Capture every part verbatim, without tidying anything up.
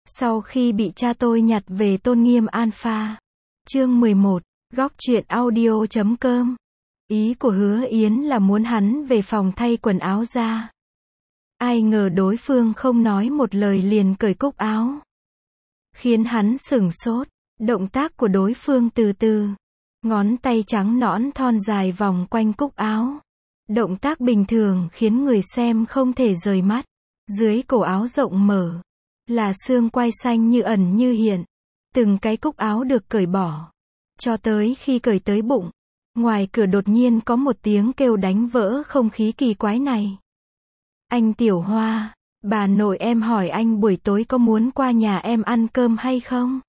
Sau khi bị cha tôi nhặt về tôn nghiêm alpha. Chương mười một, góc truyện audio chấm com. Ý của Hứa Yến là muốn hắn về phòng thay quần áo ra. Ai ngờ đối phương không nói một lời liền cởi cúc áo. Khiến hắn sửng sốt, động tác của đối phương từ từ. Ngón tay trắng nõn thon dài vòng quanh cúc áo. Động tác bình thường khiến người xem không thể rời mắt. Dưới cổ áo rộng mở, là xương quai xanh như ẩn như hiện. Từng cái cúc áo được cởi bỏ. Cho tới khi cởi tới bụng. Ngoài cửa đột nhiên có một tiếng kêu đánh vỡ không khí kỳ quái này. Anh Tiểu Hoa, bà nội em hỏi anh buổi tối có muốn qua nhà em ăn cơm hay không?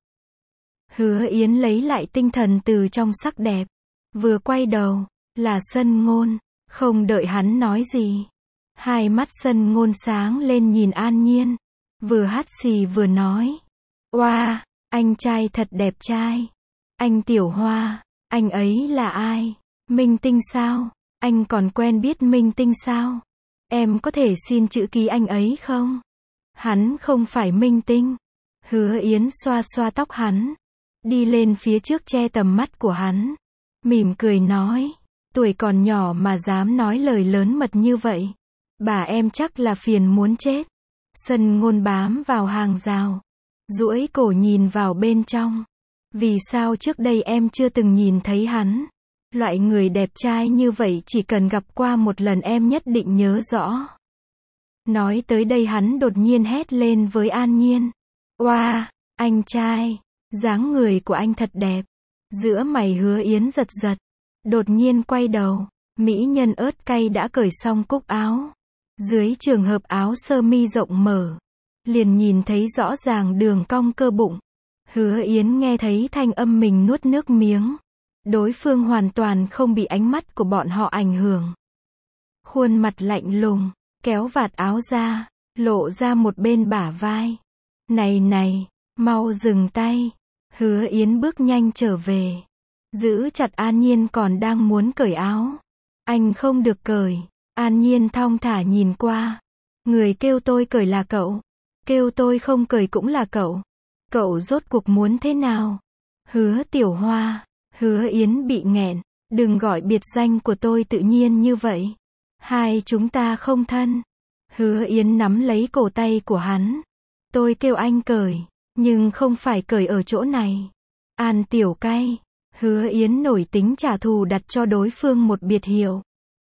Hứa Yến lấy lại tinh thần từ trong sắc đẹp. Vừa quay đầu, là Sân Ngôn. Không đợi hắn nói gì. Hai mắt Sân Ngôn sáng lên nhìn An Nhiên. Vừa hắt xì vừa nói. Oa, wow, anh trai thật đẹp trai. Anh Tiểu Hoa, anh ấy là ai? Minh Tinh sao? Anh còn quen biết Minh Tinh sao? Em có thể xin chữ ký anh ấy không? Hắn không phải Minh Tinh. Hứa Yến xoa xoa tóc hắn. Đi lên phía trước che tầm mắt của hắn. Mỉm cười nói. Tuổi còn nhỏ mà dám nói lời lớn mật như vậy. Bà em chắc là phiền muốn chết. Sân Ngôn bám vào hàng rào. Duỗi cổ nhìn vào bên trong. Vì sao trước đây em chưa từng nhìn thấy hắn? Loại người đẹp trai như vậy chỉ cần gặp qua một lần em nhất định nhớ rõ. Nói tới đây hắn đột nhiên hét lên với An Nhiên. Oa, wow, anh trai, dáng người của anh thật đẹp. Giữa mày Hứa Yến giật giật. Đột nhiên quay đầu, mỹ nhân ớt cay đã cởi xong cúc áo. Dưới trường hợp áo sơ mi rộng mở, liền nhìn thấy rõ ràng đường cong cơ bụng. Hứa Yến nghe thấy thanh âm mình nuốt nước miếng. Đối phương hoàn toàn không bị ánh mắt của bọn họ ảnh hưởng. Khuôn mặt lạnh lùng, kéo vạt áo ra, lộ ra một bên bả vai. Này này, mau dừng tay. Hứa Yến bước nhanh trở về. Giữ chặt An Nhiên còn đang muốn cởi áo. Anh không được cởi. An Nhiên thong thả nhìn qua. Người kêu tôi cởi là cậu. Kêu tôi không cởi cũng là cậu. Cậu rốt cuộc muốn thế nào? Hứa Tiểu Hoa. Hứa Yến bị nghẹn. Đừng gọi biệt danh của tôi tự nhiên như vậy. Hai chúng ta không thân. Hứa Yến nắm lấy cổ tay của hắn. Tôi kêu anh cởi. Nhưng không phải cởi ở chỗ này. An Tiểu Cay. Hứa Yến nổi tính trả thù đặt cho đối phương một biệt hiệu.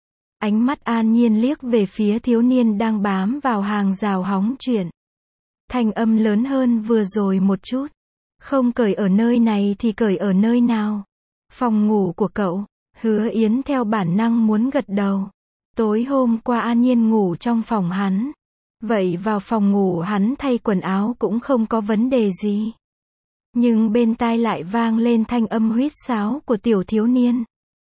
Ánh mắt An Nhiên liếc về phía thiếu niên đang bám vào hàng rào hóng chuyện. Thanh âm lớn hơn vừa rồi một chút. Không cởi ở nơi này thì cởi ở nơi nào? Phòng ngủ của cậu. Hứa Yến theo bản năng muốn gật đầu. Tối hôm qua An Nhiên ngủ trong phòng hắn. Vậy vào phòng ngủ hắn thay quần áo cũng không có vấn đề gì. Nhưng bên tai lại vang lên thanh âm huýt sáo của tiểu thiếu niên.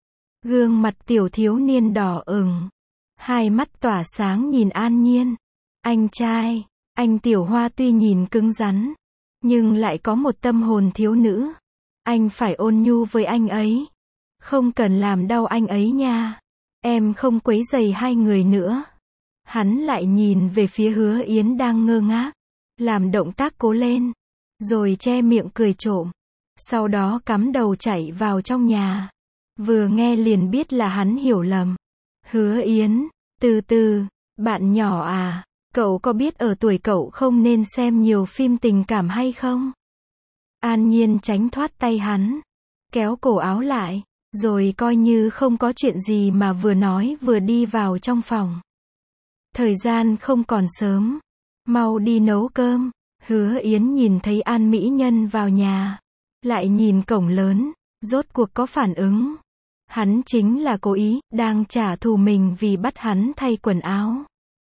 Gương mặt tiểu thiếu niên đỏ ửng. Hai mắt tỏa sáng nhìn An Nhiên. Anh trai, anh Tiểu Hoa tuy nhìn cứng rắn, nhưng lại có một tâm hồn thiếu nữ. Anh phải ôn nhu với anh ấy. Không cần làm đau anh ấy nha. Em không quấy rầy hai người nữa. Hắn lại nhìn về phía Hứa Yến đang ngơ ngác. Làm động tác cố lên. Rồi che miệng cười trộm. Sau đó cắm đầu chạy vào trong nhà. Vừa nghe liền biết là hắn hiểu lầm. Hứa Yến, từ từ, bạn nhỏ à, cậu có biết ở tuổi cậu không nên xem nhiều phim tình cảm hay không? An Nhiên tránh thoát tay hắn. Kéo cổ áo lại. Rồi coi như không có chuyện gì mà vừa nói vừa đi vào trong phòng. Thời gian không còn sớm. Mau đi nấu cơm. Hứa Yến nhìn thấy An mỹ nhân vào nhà. Lại nhìn cổng lớn. Rốt cuộc có phản ứng. Hắn chính là cố ý, đang trả thù mình vì bắt hắn thay quần áo.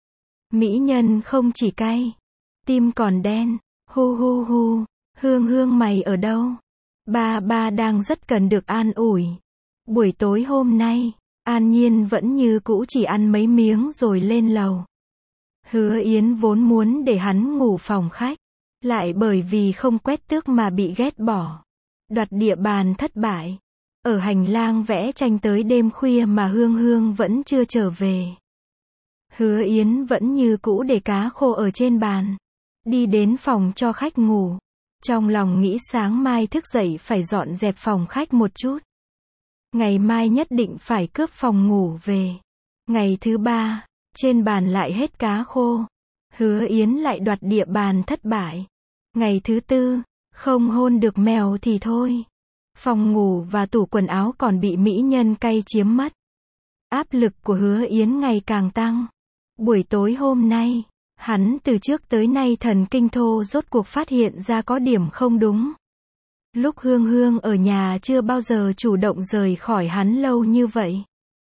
Mỹ nhân không chỉ cay. Tim còn đen. Hu hu hu. Hương Hương mày ở đâu? Ba ba đang rất cần được an ủi. Buổi tối hôm nay, An Nhiên vẫn như cũ chỉ ăn mấy miếng rồi lên lầu. Hứa Yến vốn muốn để hắn ngủ phòng khách. Lại bởi vì không quét tước mà bị ghét bỏ. Đoạt địa bàn thất bại. Ở hành lang vẽ tranh tới đêm khuya mà Hương Hương vẫn chưa trở về. Hứa Yến vẫn như cũ để cá khô ở trên bàn. Đi đến phòng cho khách ngủ. Trong lòng nghĩ sáng mai thức dậy phải dọn dẹp phòng khách một chút. Ngày mai nhất định phải cướp phòng ngủ về. Ngày thứ ba, trên bàn lại hết cá khô. Hứa Yến lại đoạt địa bàn thất bại. Ngày thứ tư, không hôn được mèo thì thôi. Phòng ngủ và tủ quần áo còn bị mỹ nhân cay chiếm mất. Áp lực của Hứa Yến ngày càng tăng. Buổi tối hôm nay, hắn từ trước tới nay thần kinh thô rốt cuộc phát hiện ra có điểm không đúng. Lúc Hương Hương ở nhà chưa bao giờ chủ động rời khỏi hắn lâu như vậy.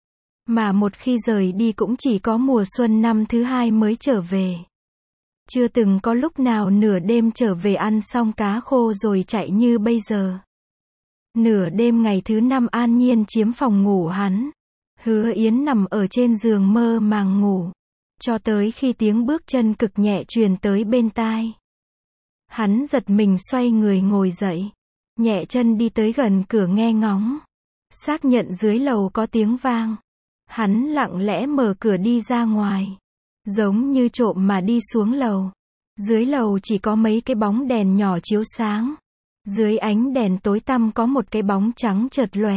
Mà một khi rời đi cũng chỉ có mùa xuân năm thứ hai mới trở về. Chưa từng có lúc nào nửa đêm trở về ăn xong cá khô rồi chạy như bây giờ. Nửa đêm ngày thứ năm an nhiên chiếm phòng ngủ hắn. Hứa Yến nằm ở trên giường mơ màng ngủ. Cho tới khi tiếng bước chân cực nhẹ truyền tới bên tai. Hắn giật mình xoay người ngồi dậy. Nhẹ chân đi tới gần cửa nghe ngóng. Xác nhận dưới lầu có tiếng vang. Hắn lặng lẽ mở cửa đi ra ngoài. Giống như trộm mà đi xuống lầu. Dưới lầu chỉ có mấy cái bóng đèn nhỏ chiếu sáng. Dưới ánh đèn tối tăm có một cái bóng trắng chợt lóe.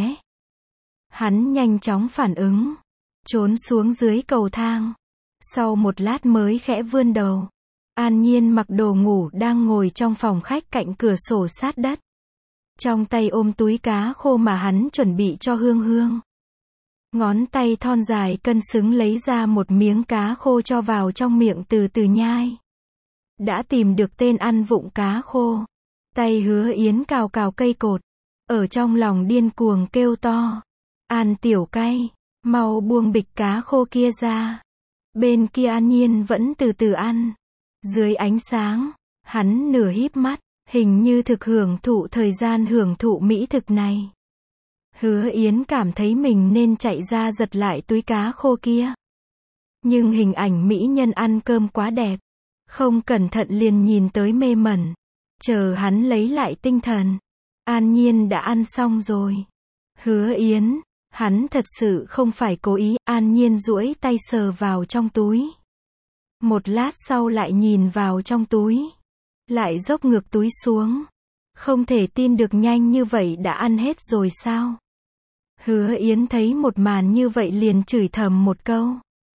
Hắn nhanh chóng phản ứng. Trốn xuống dưới cầu thang. Sau một lát mới khẽ vươn đầu. An Nhiên mặc đồ ngủ đang ngồi trong phòng khách cạnh cửa sổ sát đất. Trong tay ôm túi cá khô mà hắn chuẩn bị cho Hương Hương. Ngón tay thon dài cân xứng lấy ra một miếng cá khô cho vào trong miệng từ từ nhai. Đã tìm được tên ăn vụng cá khô. Tay Hứa Yến cào cào cây cột. Ở trong lòng điên cuồng kêu to. An tiểu cay, mau buông bịch cá khô kia ra. Bên kia An Nhiên vẫn từ từ ăn. Dưới ánh sáng, hắn nửa híp mắt, hình như thực hưởng thụ thời gian hưởng thụ mỹ thực này. Hứa Yến cảm thấy mình nên chạy ra giật lại túi cá khô kia. Nhưng hình ảnh mỹ nhân ăn cơm quá đẹp. Không cẩn thận liền nhìn tới mê mẩn. Chờ hắn lấy lại tinh thần. An Nhiên đã ăn xong rồi. Hứa Yến, hắn thật sự không phải cố ý. An Nhiên duỗi tay sờ vào trong túi. Một lát sau lại nhìn vào trong túi. Lại dốc ngược túi xuống. Không thể tin được nhanh như vậy đã ăn hết rồi sao? Hứa Yến thấy một màn như vậy liền chửi thầm một câu.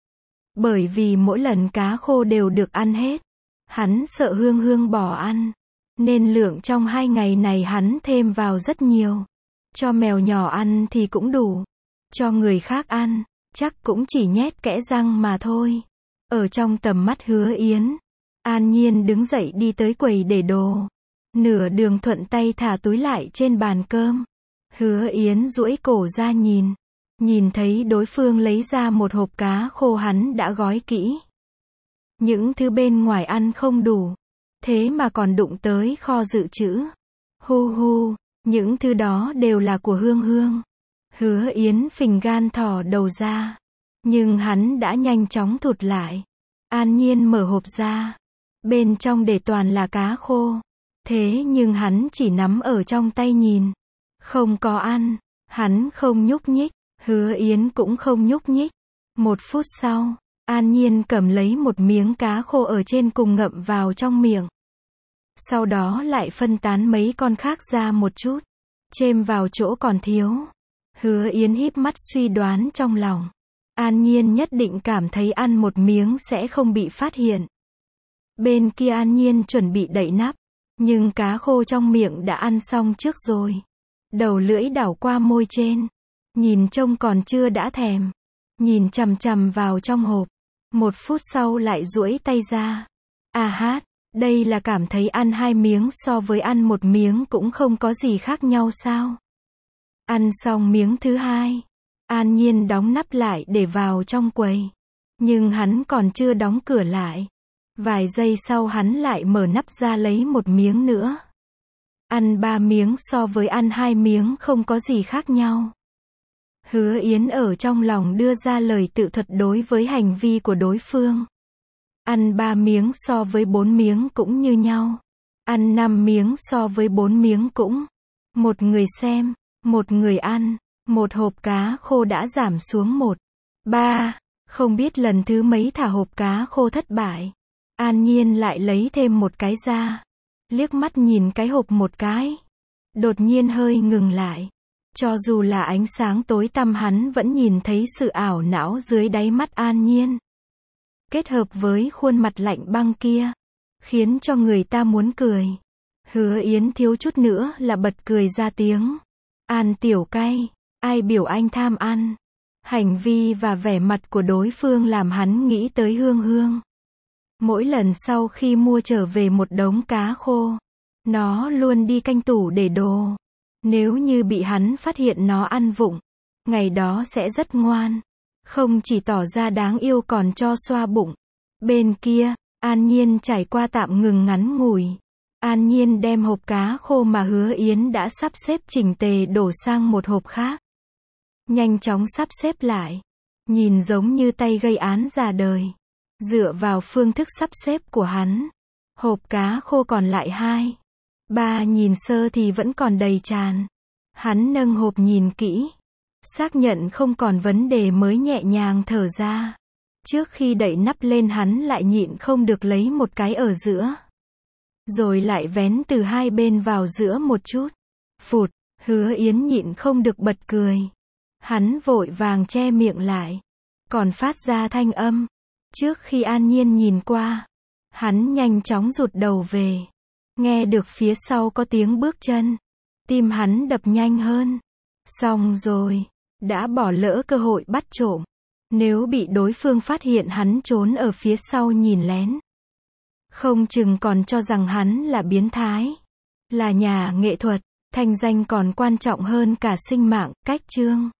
Bởi vì mỗi lần cá khô đều được ăn hết. Hắn sợ Hương Hương bỏ ăn. Nên lượng trong hai ngày này hắn thêm vào rất nhiều. Cho mèo nhỏ ăn thì cũng đủ. Cho người khác ăn, chắc cũng chỉ nhét kẽ răng mà thôi. Ở trong tầm mắt Hứa Yến, An Nhiên đứng dậy đi tới quầy để đồ. Nửa đường thuận tay thả túi lại trên bàn cơm. Hứa Yến duỗi cổ ra nhìn. Nhìn thấy đối phương lấy ra một hộp cá khô hắn đã gói kỹ. Những thứ bên ngoài ăn không đủ. Thế mà còn đụng tới kho dự trữ. Hu hu, những thứ đó đều là của Hương Hương. Hứa Yến phình gan thò đầu ra. Nhưng hắn đã nhanh chóng thụt lại. An Nhiên mở hộp ra. Bên trong để toàn là cá khô. Thế nhưng hắn chỉ nắm ở trong tay nhìn. Không có ăn. Hắn không nhúc nhích. Hứa Yến cũng không nhúc nhích. Một phút sau, An Nhiên cầm lấy một miếng cá khô ở trên cùng ngậm vào trong miệng. Sau đó lại phân tán mấy con khác ra một chút. Chêm vào chỗ còn thiếu. Hứa Yến híp mắt suy đoán trong lòng. An Nhiên nhất định cảm thấy ăn một miếng sẽ không bị phát hiện. Bên kia An Nhiên chuẩn bị đậy nắp. Nhưng cá khô trong miệng đã ăn xong trước rồi. Đầu lưỡi đảo qua môi trên. Nhìn trông còn chưa đã thèm. Nhìn chằm chằm vào trong hộp. Một phút sau lại duỗi tay ra. À hát, đây là cảm thấy ăn hai miếng so với ăn một miếng cũng không có gì khác nhau sao? Ăn xong miếng thứ hai. An Nhiên đóng nắp lại để vào trong quầy. Nhưng hắn còn chưa đóng cửa lại. Vài giây sau hắn lại mở nắp ra lấy một miếng nữa. Ăn ba miếng so với ăn hai miếng không có gì khác nhau. Hứa Yến ở trong lòng đưa ra lời tự thuật đối với hành vi của đối phương. Ăn ba miếng so với bốn miếng cũng như nhau. Ăn năm miếng so với bốn miếng cũng. Một người xem, một người ăn, một hộp cá khô đã giảm xuống một. Ba, không biết lần thứ mấy thả hộp cá khô thất bại. An Nhiên lại lấy thêm một cái ra. Liếc mắt nhìn cái hộp một cái. Đột nhiên hơi ngừng lại. Cho dù là ánh sáng tối tăm hắn vẫn nhìn thấy sự ảo não dưới đáy mắt An Nhiên. Kết hợp với khuôn mặt lạnh băng kia. Khiến cho người ta muốn cười. Hứa Yến thiếu chút nữa là bật cười ra tiếng. An tiểu cay, ai biểu anh tham ăn. Hành vi và vẻ mặt của đối phương làm hắn nghĩ tới Hương Hương. Mỗi lần sau khi mua trở về một đống cá khô, nó luôn đi canh tủ để đồ. Nếu như bị hắn phát hiện nó ăn vụng, ngày đó sẽ rất ngoan. Không chỉ tỏ ra đáng yêu còn cho xoa bụng. Bên kia, An Nhiên trải qua tạm ngừng ngắn ngủi. An Nhiên đem hộp cá khô mà Hứa Yến đã sắp xếp chỉnh tề đổ sang một hộp khác. Nhanh chóng sắp xếp lại. Nhìn giống như tay gây án già đời. Dựa vào phương thức sắp xếp của hắn, hộp cá khô còn lại hai. Ba nhìn sơ thì vẫn còn đầy tràn. Hắn nâng hộp nhìn kỹ. Xác nhận không còn vấn đề mới nhẹ nhàng thở ra. Trước khi đậy nắp lên hắn lại nhịn không được lấy một cái ở giữa. Rồi lại vén từ hai bên vào giữa một chút. Phụt, Hứa Yến nhịn không được bật cười. Hắn vội vàng che miệng lại. Còn phát ra thanh âm. Trước khi An Nhiên nhìn qua, hắn nhanh chóng rụt đầu về. Nghe được phía sau có tiếng bước chân. Tim hắn đập nhanh hơn. Xong rồi, đã bỏ lỡ cơ hội bắt trộm. Nếu bị đối phương phát hiện hắn trốn ở phía sau nhìn lén, không chừng còn cho rằng hắn là biến thái, là nhà nghệ thuật, thanh danh còn quan trọng hơn cả sinh mạng. Cách chương